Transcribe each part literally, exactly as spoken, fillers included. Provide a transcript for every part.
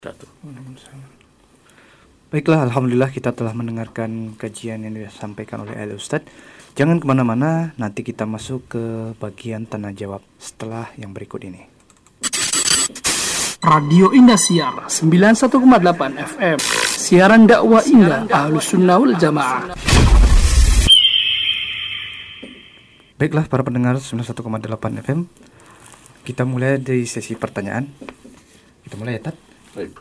Satu. Baiklah, Alhamdulillah kita telah mendengarkan kajian yang disampaikan oleh Ali Ustadz. Jangan kemana-mana, nanti kita masuk ke bagian tanya jawab setelah yang berikut ini. Radio Indosiar sembilan puluh satu koma delapan F M, siaran dakwah indah Ahlus Sunnah wal Jamaah. Baiklah para pendengar sembilan puluh satu koma delapan F M, kita mulai dari sesi pertanyaan. Kita mulai ya, Tat? Baik.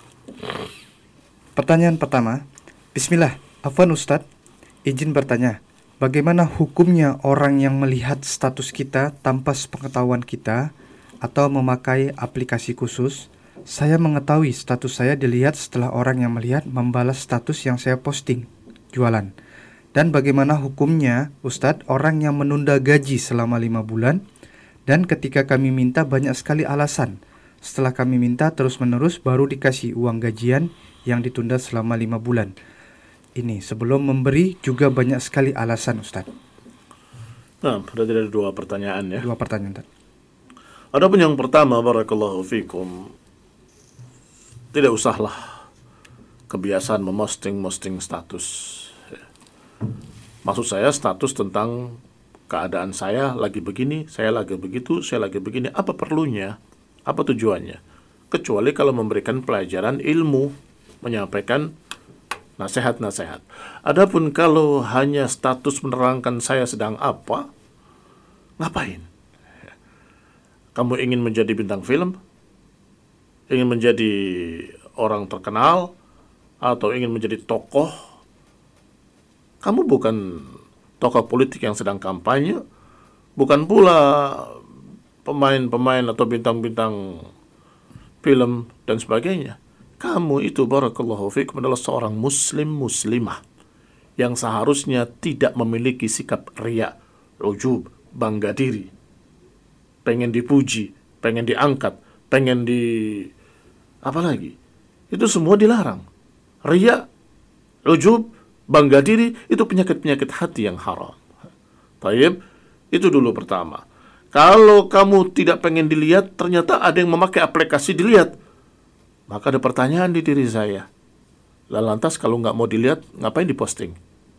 Pertanyaan pertama. Bismillah, Afwan Ustadz, izin bertanya, bagaimana hukumnya orang yang melihat status kita tanpa sepengetahuan kita atau memakai aplikasi khusus? Saya mengetahui status saya dilihat setelah orang yang melihat membalas status yang saya posting jualan. Dan bagaimana hukumnya Ustadz orang yang menunda gaji selama lima bulan dan ketika kami minta banyak sekali alasan. Setelah kami minta terus-menerus baru dikasih uang gajian yang ditunda selama lima bulan. Ini sebelum memberi juga banyak sekali alasan, Ustaz. Nah, berarti ada dua pertanyaan ya. Dua pertanyaan, Ustaz. Adapun yang pertama, barakallahu fikum, tidak usahlah kebiasaan memosting-posting status. Maksud saya status tentang keadaan saya lagi begini, saya lagi begitu, saya lagi begini. Apa perlunya? Apa tujuannya? Kecuali kalau memberikan pelajaran ilmu, menyampaikan nasihat-nasihat. Adapun kalau hanya status menerangkan saya sedang apa, ngapain? Kamu ingin menjadi bintang film? Ingin menjadi orang terkenal? Atau ingin menjadi tokoh? Kamu bukan tokoh politik yang sedang kampanye, bukan pula pemain-pemain atau bintang-bintang film dan sebagainya. Kamu itu barakallahu fikum adalah seorang muslim muslimah yang seharusnya tidak memiliki sikap riya, ujub, bangga diri, pengen dipuji, pengen diangkat, pengen di apa lagi? Itu semua dilarang. Riya, ujub, bangga diri itu penyakit-penyakit hati yang haram. Taib, itu dulu pertama. Kalau kamu tidak pengen dilihat, ternyata ada yang memakai aplikasi dilihat, maka ada pertanyaan di diri saya. Lah lantas kalau nggak mau dilihat, ngapain diposting?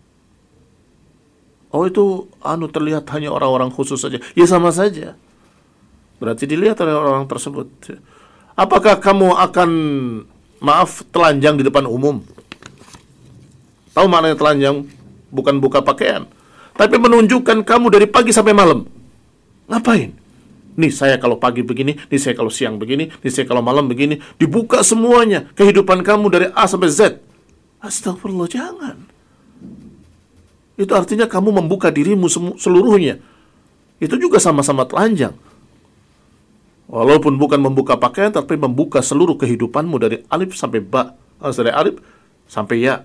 Oh itu anu terlihat hanya orang-orang khusus saja. Ya sama saja. Berarti dilihat oleh orang tersebut. Apakah kamu akan, maaf, telanjang di depan umum? Tahu maknanya telanjang? Bukan buka pakaian, tapi menunjukkan kamu dari pagi sampai malam. Ngapain? Nih saya kalau pagi begini, nih saya kalau siang begini, nih saya kalau malam begini. Dibuka semuanya, kehidupan kamu dari A sampai Z. Astagfirullah, jangan. Itu artinya kamu membuka dirimu seluruhnya. Itu juga sama-sama telanjang. Walaupun bukan membuka pakaian, tapi membuka seluruh kehidupanmu dari alif sampai ba, dari alif sampai ya.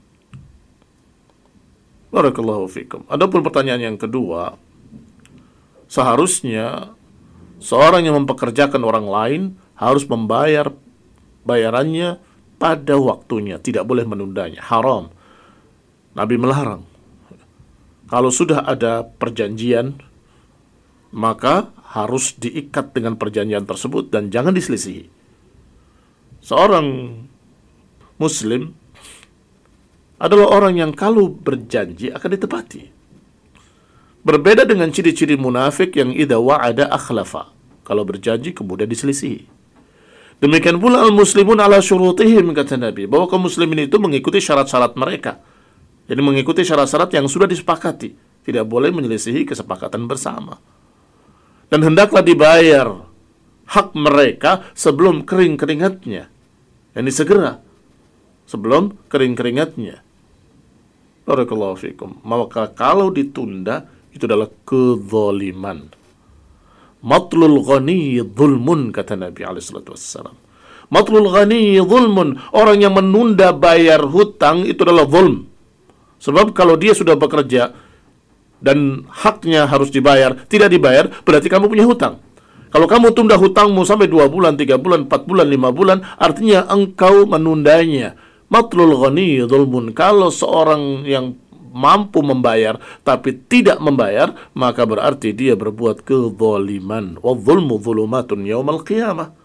Barakallahu fikum. Adapun pertanyaan yang kedua, seharusnya seorang yang mempekerjakan orang lain harus membayar bayarannya pada waktunya, tidak boleh menundanya, haram. Nabi melarang. Kalau sudah ada perjanjian, maka harus diikat dengan perjanjian tersebut dan jangan diselisihi. Seorang muslim adalah orang yang kalau berjanji akan ditepati. Berbeda dengan ciri-ciri munafik yang idza wa'ada akhlafa. Kalau berjanji kemudian diselisihi. Demikian pula al-muslimun ala syurutihim, kata Nabi, bahwa kaum muslimin itu mengikuti syarat-syarat mereka. Jadi mengikuti syarat-syarat yang sudah disepakati. Tidak boleh menyelisihi kesepakatan bersama. Dan hendaklah dibayar hak mereka sebelum kering keringatnya. Yani segera sebelum kering keringatnya. Barakallahu fikum. Maka kalau ditunda, itu adalah kezaliman. Matlul ghani zulmun, kata Nabi alaihi salatu wassalam. Matlul ghani zulmun, orang yang menunda bayar hutang itu adalah zulm. Sebab kalau dia sudah bekerja dan haknya harus dibayar, tidak dibayar, berarti kamu punya hutang. Kalau kamu tunda hutangmu sampai dua bulan, tiga bulan, empat bulan, lima bulan, artinya engkau menundanya. Matlul ghani zulmun. Kalau seorang yang mampu membayar tapi tidak membayar, maka berarti dia berbuat kezaliman. Wa dzulmu dzulumatun yaumal qiyamah.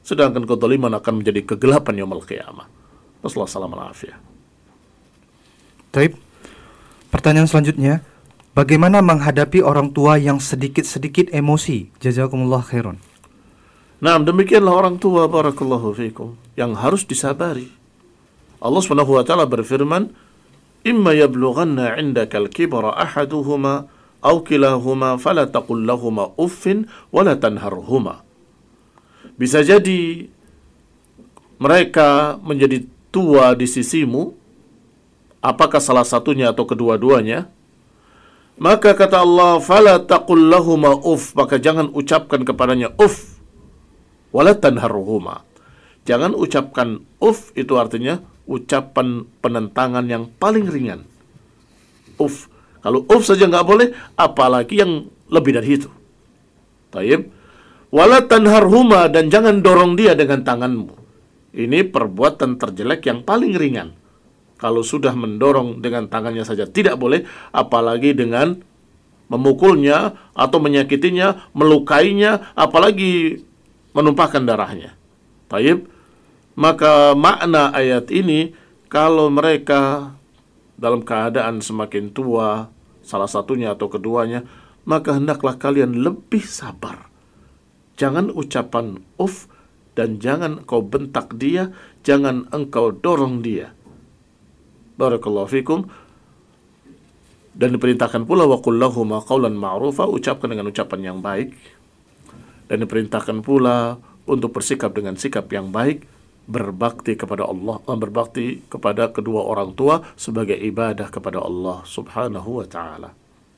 sedangkan kezaliman akan menjadi kegelapan yaumul qiyamah. Wassalamualaikum warahmatullahi wabarakatuh. Taib. Pertanyaan selanjutnya, bagaimana menghadapi orang tua yang sedikit-sedikit emosi? Jazakumullah khairan. Nah, demikianlah orang tua, barakallahu fikum, yang harus disabari. Allah Subhanahu wa taala berfirman, "Imma yablughanna 'indaka al-kibra ahaduhuma aw kilahuma fala taqul lahumā uffin wa la tanharhuma." Bisa jadi mereka menjadi tua di sisimu, apakah salah satunya atau kedua-duanya, maka kata Allah, "Fala taqul lahumā uff," maka jangan ucapkan kepadanya uff, wala tanharhuma. Jangan ucapkan uff, itu artinya ucapan penentangan yang paling ringan. Uff. Kalau uff saja nggak boleh, apalagi yang lebih dari itu. Taib. Wala tanharhuma, dan jangan dorong dia dengan tanganmu. Ini perbuatan terjelek yang paling ringan. Kalau sudah mendorong dengan tangannya saja tidak boleh, apalagi dengan memukulnya atau menyakitinya, melukainya, apalagi menumpahkan darahnya. Taib. Maka makna ayat ini, kalau mereka dalam keadaan semakin tua, salah satunya atau keduanya, maka hendaklah kalian lebih sabar. Jangan ucapan uff, dan jangan engkau bentak dia, jangan engkau dorong dia. Barakallahu fikum. Dan diperintahkan pula wa qul lahumā qawlan ma'rufa, ucapkan dengan ucapan yang baik. Dan diperintahkan pula untuk bersikap dengan sikap yang baik, berbakti kepada Allah, berbakti kepada kedua orang tua sebagai ibadah kepada Allah Subhanahu wa taala.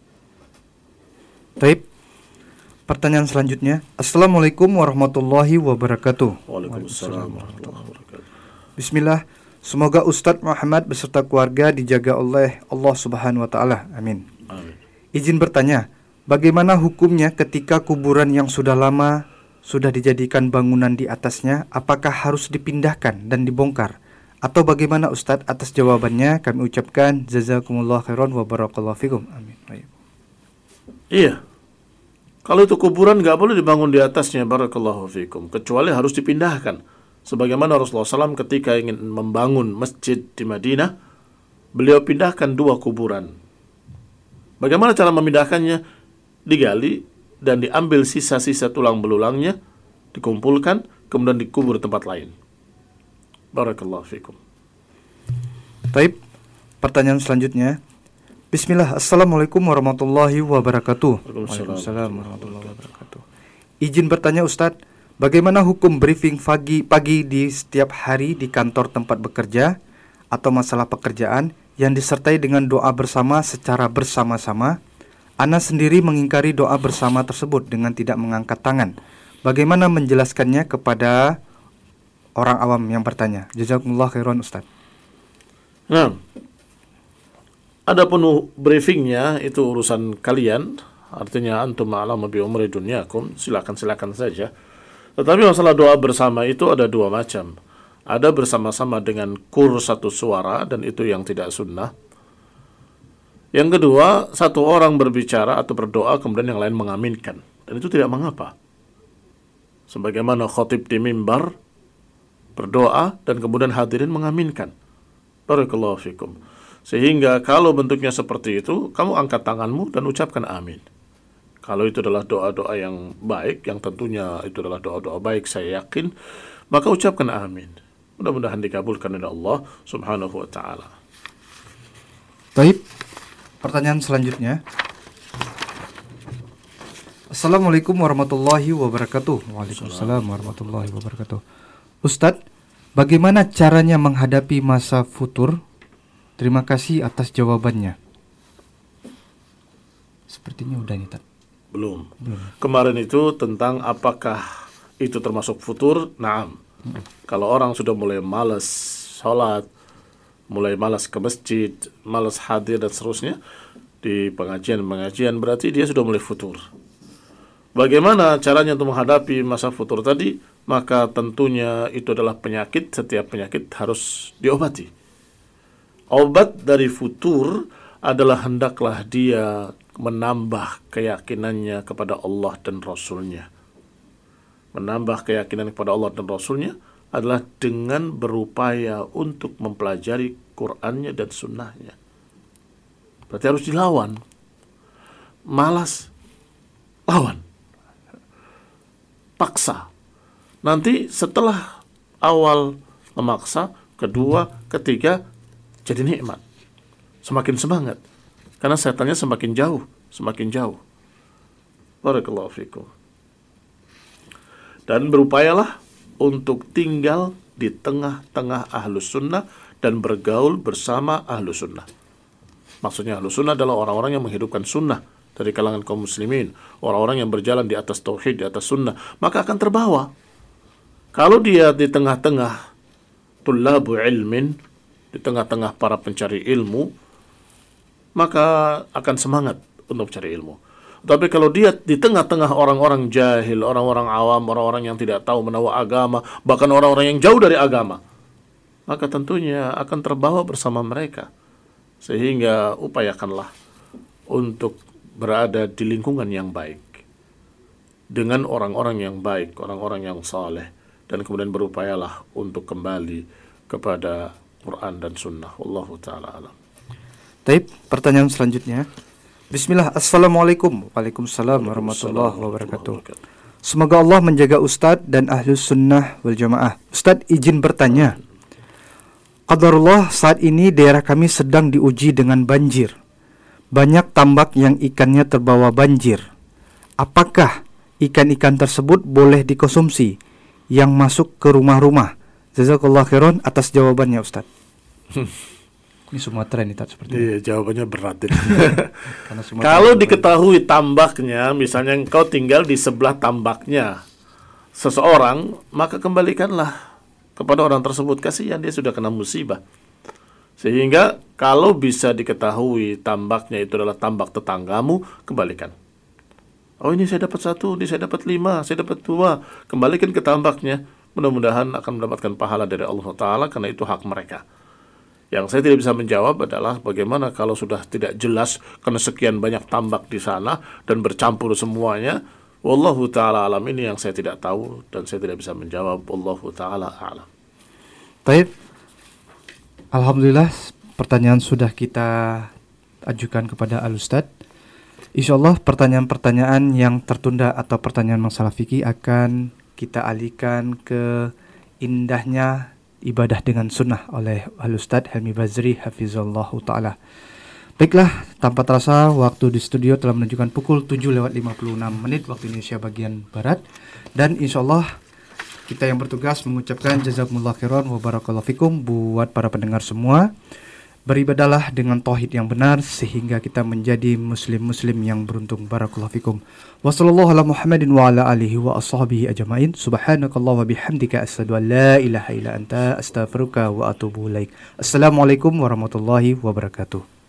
Taib. Pertanyaan selanjutnya, Assalamualaikum warahmatullahi wabarakatuh. Waalaikumsalam warahmatullahi wabarakatuh. Bismillah. Semoga Ustadz Muhammad beserta keluarga dijaga oleh Allah Subhanahu wa taala. Amin. Amin. Izin bertanya, bagaimana hukumnya ketika kuburan yang sudah lama sudah dijadikan bangunan di atasnya, apakah harus dipindahkan dan dibongkar? Atau bagaimana Ustadz? Atas jawabannya kami ucapkan jazakumullah khairan wa barakallahu fikum. Amin. Iya. Kalau itu kuburan nggak boleh dibangun di atasnya, barakallahu fikum, kecuali harus dipindahkan. Sebagaimana Rasulullah shallallahu alaihi wasallam ketika ingin membangun masjid di Madinah, beliau pindahkan dua kuburan. Bagaimana cara memindahkannya? Digali dan diambil sisa-sisa tulang belulangnya, dikumpulkan, kemudian dikubur di tempat lain. Barakallahu fikum. Taib. Pertanyaan selanjutnya. Bismillah. Assalamualaikum warahmatullahi wabarakatuh. Waalaikumsalam warahmatullahi wabarakatuh. Izin bertanya Ustadz, bagaimana hukum briefing pagi, pagi di setiap hari di kantor tempat bekerja atau masalah pekerjaan yang disertai dengan doa bersama secara bersama-sama? Ana sendiri mengingkari doa bersama tersebut dengan tidak mengangkat tangan. Bagaimana menjelaskannya kepada orang awam yang bertanya? Jazakumullah khairan Ustaz. Nah, adapun briefingnya itu urusan kalian, artinya antum a'lamu bi umuri dunyakum, silakan-silakan saja. Tetapi masalah doa bersama itu ada dua macam. Ada bersama-sama dengan kur satu suara, dan itu yang tidak sunnah. Yang kedua, satu orang berbicara atau berdoa kemudian yang lain mengaminkan, dan itu tidak mengapa. Sebagaimana khotib di mimbar berdoa dan kemudian hadirin mengaminkan. Barakallahu fikum. Sehingga kalau bentuknya seperti itu, kamu angkat tanganmu dan ucapkan amin. Kalau itu adalah doa-doa yang baik, yang tentunya itu adalah doa-doa baik, saya yakin, maka ucapkan amin. Mudah-mudahan dikabulkan oleh Allah Subhanahu wa taala. Baik. Pertanyaan selanjutnya. Assalamualaikum warahmatullahi wabarakatuh. Waalaikumsalam warahmatullahi wabarakatuh. Ustadz, bagaimana caranya menghadapi masa futur? Terima kasih atas jawabannya. Sepertinya udah nih, Tad. Belum. Belum. Kemarin itu tentang apakah itu termasuk futur? Naam. Hmm. Kalau orang sudah mulai malas sholat, mulai malas ke masjid, malas hadir dan seterusnya di pengajian-pengajian, berarti dia sudah mulai futur. Bagaimana caranya untuk menghadapi masa futur tadi? Maka tentunya itu adalah penyakit. Setiap penyakit harus diobati. Obat dari futur adalah hendaklah dia menambah keyakinannya kepada Allah dan Rasulnya. menambah keyakinan kepada Allah dan Rasulnya adalah dengan berupaya untuk mempelajari Qur'annya dan sunnahnya. Berarti harus dilawan. Malas, lawan. Paksa. Nanti setelah awal memaksa, kedua, ketiga, jadi nikmat. Semakin semangat. Karena setannya semakin jauh, semakin jauh. Barakallahu fikum. Dan berupayalah untuk tinggal di tengah-tengah ahlus sunnah dan bergaul bersama ahlus sunnah. Maksudnya ahlus sunnah adalah orang-orang yang menghidupkan sunnah dari kalangan kaum muslimin, orang-orang yang berjalan di atas tauhid, di atas sunnah, maka akan terbawa. Kalau dia di tengah-tengah tullabu ilmin, di tengah-tengah para pencari ilmu, maka akan semangat untuk mencari ilmu. Tapi kalau dia di tengah-tengah orang-orang jahil, orang-orang awam, orang-orang yang tidak tahu menahu agama, bahkan orang-orang yang jauh dari agama, maka tentunya akan terbawa bersama mereka. Sehingga upayakanlah untuk berada di lingkungan yang baik, dengan orang-orang yang baik, orang-orang yang saleh, dan kemudian berupayalah untuk kembali kepada Quran dan Sunnah. Wallahu ta'ala alam. Taib, pertanyaan selanjutnya. Bismillah, Assalamualaikum. Waalaikumsalam warahmatullahi wabarakatuh. Semoga Allah menjaga Ustadz dan Ahlus Sunnah wal Jamaah. Ustadz izin bertanya. Qadarullah, saat ini daerah kami sedang diuji dengan banjir. Banyak tambak yang ikannya terbawa banjir. Apakah ikan-ikan tersebut boleh dikonsumsi yang masuk ke rumah-rumah? Jazakallah khairan atas jawabannya, Ustaz. Ini Sumatera ini tak seperti Iya, jawabannya berat ini. Karena Sumatera Kalau juga- diketahui tambaknya, misalnya engkau tinggal di sebelah tambaknya seseorang, maka kembalikanlah kepada orang tersebut. Kasihan, dia sudah kena musibah. Sehingga kalau bisa diketahui tambaknya itu adalah tambak tetanggamu, kembalikan. Oh, ini saya dapat satu, ini saya dapat lima, saya dapat dua. Kembalikan ke tambaknya. Mudah-mudahan akan mendapatkan pahala dari Allah Ta'ala karena itu hak mereka. Yang saya tidak bisa menjawab adalah bagaimana kalau sudah tidak jelas karena sekian banyak tambak di sana dan bercampur semuanya. Wallahu Ta'ala alam, ini yang saya tidak tahu dan saya tidak bisa menjawab. Wallahu Ta'ala alam. Baik. Alhamdulillah pertanyaan sudah kita ajukan kepada Al-Ustaz. Insyaallah pertanyaan-pertanyaan yang tertunda atau pertanyaan masalah fikih akan kita alihkan ke indahnya ibadah dengan sunnah oleh Al-Ustaz Helmi Bazri hafizallahu ta'ala. Baiklah, tanpa terasa waktu di studio telah menunjukkan pukul tujuh lewat lima puluh enam menit waktu Indonesia bagian Barat. Dan insyaallah kita yang bertugas mengucapkan jazakumullah khairan wa barakallahu fikum buat para pendengar semua. Beribadahlah dengan tauhid yang benar sehingga kita menjadi muslim-muslim yang beruntung. Barakallahu fikum. Wa sallallahu ala Muhammadin wa ala alihi wa ashabihi ajmain. Subhanakallah wa bihamdika asyhadu an la ilaha illa anta astaghfiruka wa atubu ilaik. Assalamualaikum warahmatullahi wabarakatuh.